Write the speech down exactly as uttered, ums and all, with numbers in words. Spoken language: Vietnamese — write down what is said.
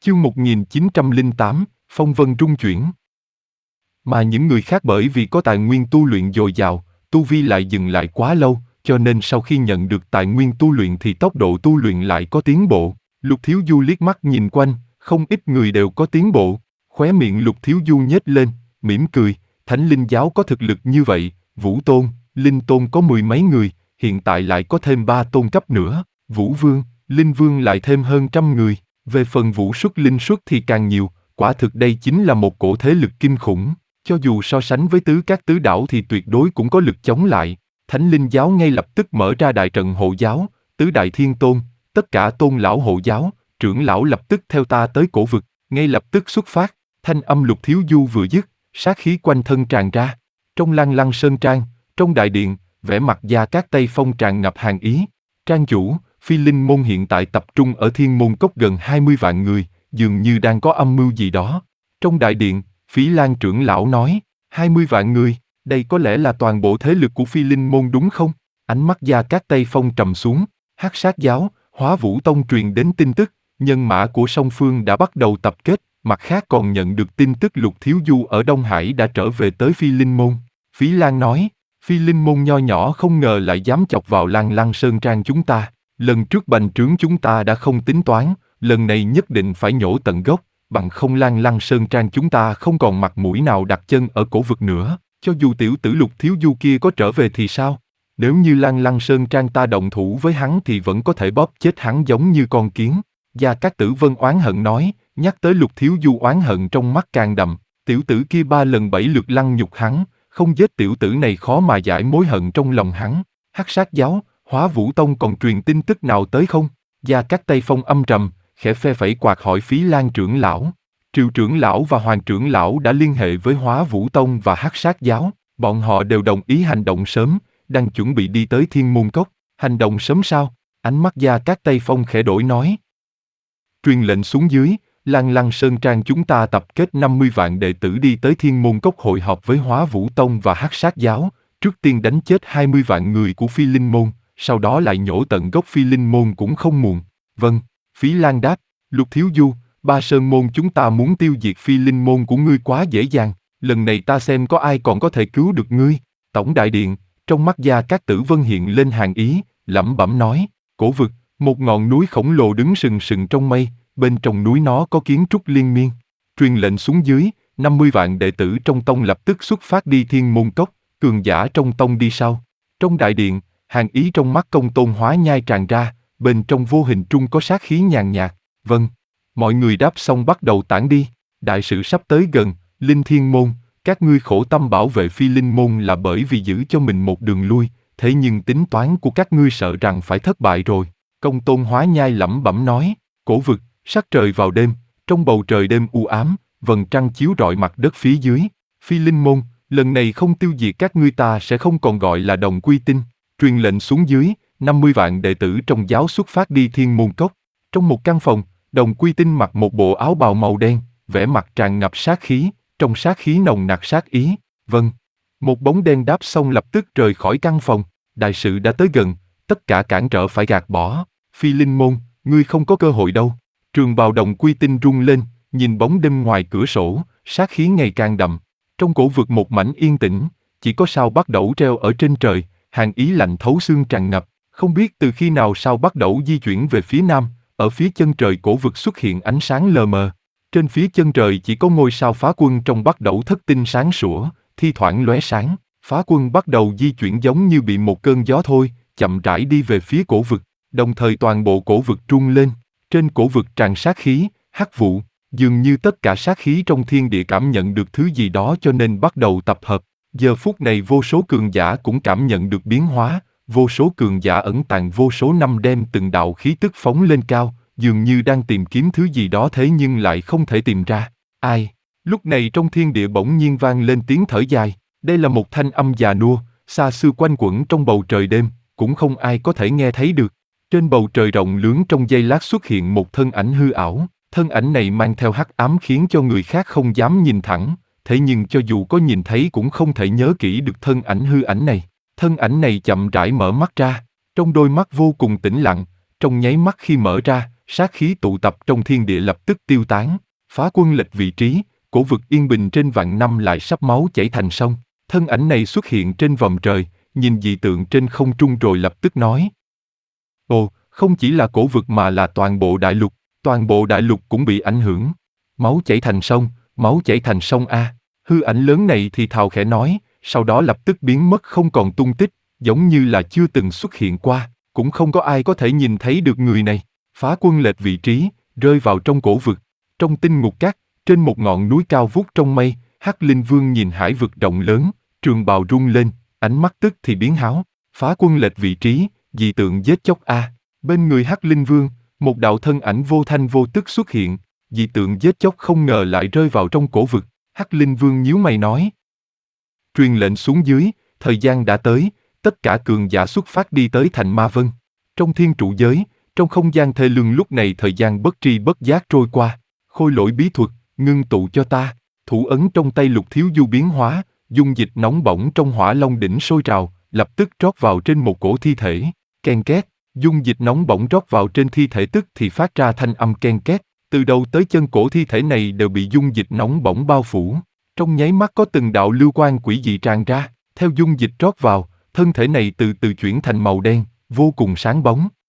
Chương một nghìn chín trăm lẻ tám, phong vân rung chuyển. Mà những người khác bởi vì có tài nguyên tu luyện dồi dào, tu vi lại dừng lại quá lâu, cho nên sau khi nhận được tài nguyên tu luyện thì tốc độ tu luyện lại có tiến bộ. Lục Thiếu Du liếc mắt nhìn quanh, không ít người đều có tiến bộ. Khóe miệng Lục Thiếu Du nhếch lên, mỉm cười, Thánh Linh Giáo có thực lực như vậy, Vũ Tôn, Linh Tôn có mười mấy người, hiện tại lại có thêm ba tôn cấp nữa, Vũ Vương, Linh Vương lại thêm hơn trăm người. Về phần Vũ Xuất Linh Xuất thì càng nhiều, quả thực đây chính là một cổ thế lực kinh khủng. Cho dù so sánh với tứ các tứ đảo thì tuyệt đối cũng có lực chống lại. Thánh Linh Giáo ngay lập tức mở ra đại trận hộ giáo, tứ đại thiên tôn, tất cả tôn lão hộ giáo, trưởng lão lập tức theo ta tới cổ vực, ngay lập tức xuất phát. Thanh âm Lục Thiếu Du vừa dứt, sát khí quanh thân tràn ra. Trong Lăng Lăng Sơn Trang, trong đại điện, vẻ mặt Gia Cát Tây Phong tràn ngập hàn ý. Trang chủ, Phi Linh môn hiện tại tập trung ở Thiên Môn Cốc gần hai mươi vạn người, dường như đang có âm mưu gì đó. Trong đại điện, Phí Lan trưởng lão nói, hai mươi vạn người, đây có lẽ là toàn bộ thế lực của Phi Linh môn đúng không? Ánh mắt Gia Cát Tây Phong trầm xuống, Hắc Sát giáo, Hóa Vũ tông truyền đến tin tức, nhân mã của song phương đã bắt đầu tập kết, mặt khác còn nhận được tin tức Lục Thiếu Du ở Đông Hải đã trở về tới Phi Linh môn. Phí Lan nói, Phi Linh môn nho nhỏ không ngờ lại dám chọc vào Lăng Lăng Sơn Trang chúng ta. Lần trước bành trướng chúng ta đã không tính toán, lần này nhất định phải nhổ tận gốc, bằng không Lăng Lăng Sơn Trang chúng ta không còn mặt mũi nào đặt chân ở cổ vực nữa. Cho dù tiểu tử Lục Thiếu Du kia có trở về thì sao? Nếu như Lăng Lăng Sơn Trang ta động thủ với hắn thì vẫn có thể bóp chết hắn giống như con kiến. Gia Cát Tử Vân oán hận nói, nhắc tới Lục Thiếu Du oán hận trong mắt càng đậm. Tiểu tử kia ba lần bảy lượt lăng nhục hắn, không giết tiểu tử này khó mà giải mối hận trong lòng hắn. Hắc Sát giáo, Hóa Vũ tông còn truyền tin tức nào tới không? Gia Cát Tây Phong âm trầm, khẽ phe phẩy quạt hỏi Phí Lan trưởng lão. Triệu trưởng lão và Hoàng trưởng lão đã liên hệ với Hóa Vũ tông và Hắc Sát giáo, bọn họ đều đồng ý hành động sớm, đang chuẩn bị đi tới Thiên Môn Cốc. Hành động sớm sao? Ánh mắt Gia Cát Tây Phong khẽ đổi nói. Truyền lệnh xuống dưới, Lăng Lăng Sơn Trang chúng ta tập kết năm mươi vạn đệ tử đi tới Thiên Môn Cốc hội họp với Hóa Vũ tông và Hắc Sát giáo, trước tiên đánh chết hai mươi vạn người của Phi Linh môn, sau đó lại nhổ tận gốc Phi Linh môn cũng không muộn. Vâng, Phí Lan đáp, Lục Thiếu Du, Ba Sơn môn chúng ta muốn tiêu diệt Phi Linh môn của ngươi quá dễ dàng, lần này ta xem có ai còn có thể cứu được ngươi. Tổng đại điện, trong mắt Gia Cát Tử Vân hiện lên hàn ý, lẩm bẩm nói, cổ vực, một ngọn núi khổng lồ đứng sừng sừng trong mây, bên trong núi nó có kiến trúc liên miên. Truyền lệnh xuống dưới, năm mươi vạn đệ tử trong tông lập tức xuất phát đi Thiên Môn Cốc, cường giả trong tông đi sau. Trong đại điện, hàn ý trong mắt Công Tôn Hóa Nhai tràn ra, bên trong vô hình trung có sát khí nhàn nhạt. Vâng, mọi người đáp xong bắt đầu tản đi, đại sự sắp tới gần, Linh Thiên môn, các ngươi khổ tâm bảo vệ Phi Linh môn là bởi vì giữ cho mình một đường lui, thế nhưng tính toán của các ngươi sợ rằng phải thất bại rồi. Công Tôn Hóa Nhai lẩm bẩm nói, cổ vực, sắc trời vào đêm, trong bầu trời đêm u ám, vầng trăng chiếu rọi mặt đất phía dưới. Phi Linh môn, lần này không tiêu diệt các ngươi ta sẽ không còn gọi là đồng quy tinh. Truyền lệnh xuống dưới, năm mươi vạn đệ tử trong giáo xuất phát đi Thiên Môn Cốc. Trong một căn phòng, Đồng Quy Tinh mặc một bộ áo bào màu đen, vẻ mặt tràn ngập sát khí, trong sát khí nồng nặc sát ý. Vâng. Một bóng đen đáp xong lập tức rời khỏi căn phòng. Đại sự đã tới gần, tất cả cản trở phải gạt bỏ. Phi Linh môn, ngươi không có cơ hội đâu. Trường bào Đồng Quy Tinh rung lên, nhìn bóng đêm ngoài cửa sổ, sát khí ngày càng đậm. Trong cổ vực một mảnh yên tĩnh, chỉ có sao Bắc Đẩu treo ở trên trời, hàn ý lạnh thấu xương tràn ngập. Không biết từ khi nào sao Bắc Đẩu di chuyển về phía nam, ở phía chân trời cổ vực xuất hiện ánh sáng lờ mờ. Trên phía chân trời chỉ có ngôi sao Phá Quân trong Bắc Đẩu thất tinh sáng sủa, thi thoảng lóe sáng. Phá Quân bắt đầu di chuyển giống như bị một cơn gió thôi, chậm rãi đi về phía cổ vực, đồng thời toàn bộ cổ vực rung lên. Trên cổ vực tràn sát khí, hắc vụ, dường như tất cả sát khí trong thiên địa cảm nhận được thứ gì đó cho nên bắt đầu tập hợp. Giờ phút này vô số cường giả cũng cảm nhận được biến hóa, vô số cường giả ẩn tàng vô số năm đem từng đạo khí tức phóng lên cao, dường như đang tìm kiếm thứ gì đó thế nhưng lại không thể tìm ra. Ai? Lúc này trong thiên địa bỗng nhiên vang lên tiếng thở dài, đây là một thanh âm già nua, xa xưa quanh quẩn trong bầu trời đêm, cũng không ai có thể nghe thấy được. Trên bầu trời rộng lớn trong giây lát xuất hiện một thân ảnh hư ảo, thân ảnh này mang theo hắc ám khiến cho người khác không dám nhìn thẳng, thế nhưng cho dù có nhìn thấy cũng không thể nhớ kỹ được thân ảnh hư ảnh này. Thân ảnh này chậm rãi mở mắt ra, trong đôi mắt vô cùng tĩnh lặng, trong nháy mắt khi mở ra, sát khí tụ tập trong thiên địa lập tức tiêu tán, phá quân lệch vị trí, cổ vực yên bình trên vạn năm lại sắp máu chảy thành sông. Thân ảnh này xuất hiện trên vòm trời, nhìn dị tượng trên không trung rồi lập tức nói. Ồ, không chỉ là cổ vực mà là toàn bộ đại lục, toàn bộ đại lục cũng bị ảnh hưởng. Máu chảy thành sông, máu chảy thành sông a. Hư ảnh lớn này thì thào khẽ nói, sau đó lập tức biến mất không còn tung tích, giống như là chưa từng xuất hiện qua, cũng không có ai có thể nhìn thấy được người này. Phá quân lệch vị trí, rơi vào trong cổ vực, trong tinh ngục cát, trên một ngọn núi cao vút trong mây, Hắc Linh Vương nhìn hải vực rộng lớn, trường bào rung lên, ánh mắt tức thì biến háo. Phá quân lệch vị trí, dị tượng giết chóc a. Bên người Hắc Linh Vương, một đạo thân ảnh vô thanh vô tức xuất hiện, dị tượng giết chóc không ngờ lại rơi vào trong cổ vực. Hắc Linh Vương nhíu mày nói. Truyền lệnh xuống dưới, thời gian đã tới, tất cả cường giả xuất phát đi tới thành Ma Vân. Trong thiên trụ giới, trong không gian thê lương lúc này thời gian bất tri bất giác trôi qua. Khôi lỗi bí thuật, ngưng tụ cho ta. Thủ ấn trong tay Lục Thiếu Du biến hóa, dung dịch nóng bỏng trong hỏa long đỉnh sôi trào, lập tức trót vào trên một cổ thi thể. Ken két, dung dịch nóng bỏng trót vào trên thi thể tức thì phát ra thanh âm ken két. Từ đầu tới chân cổ thi thể này đều bị dung dịch nóng bỏng bao phủ. Trong nháy mắt có từng đạo lưu quang quỷ dị tràn ra, theo dung dịch trót vào, thân thể này từ từ chuyển thành màu đen, vô cùng sáng bóng.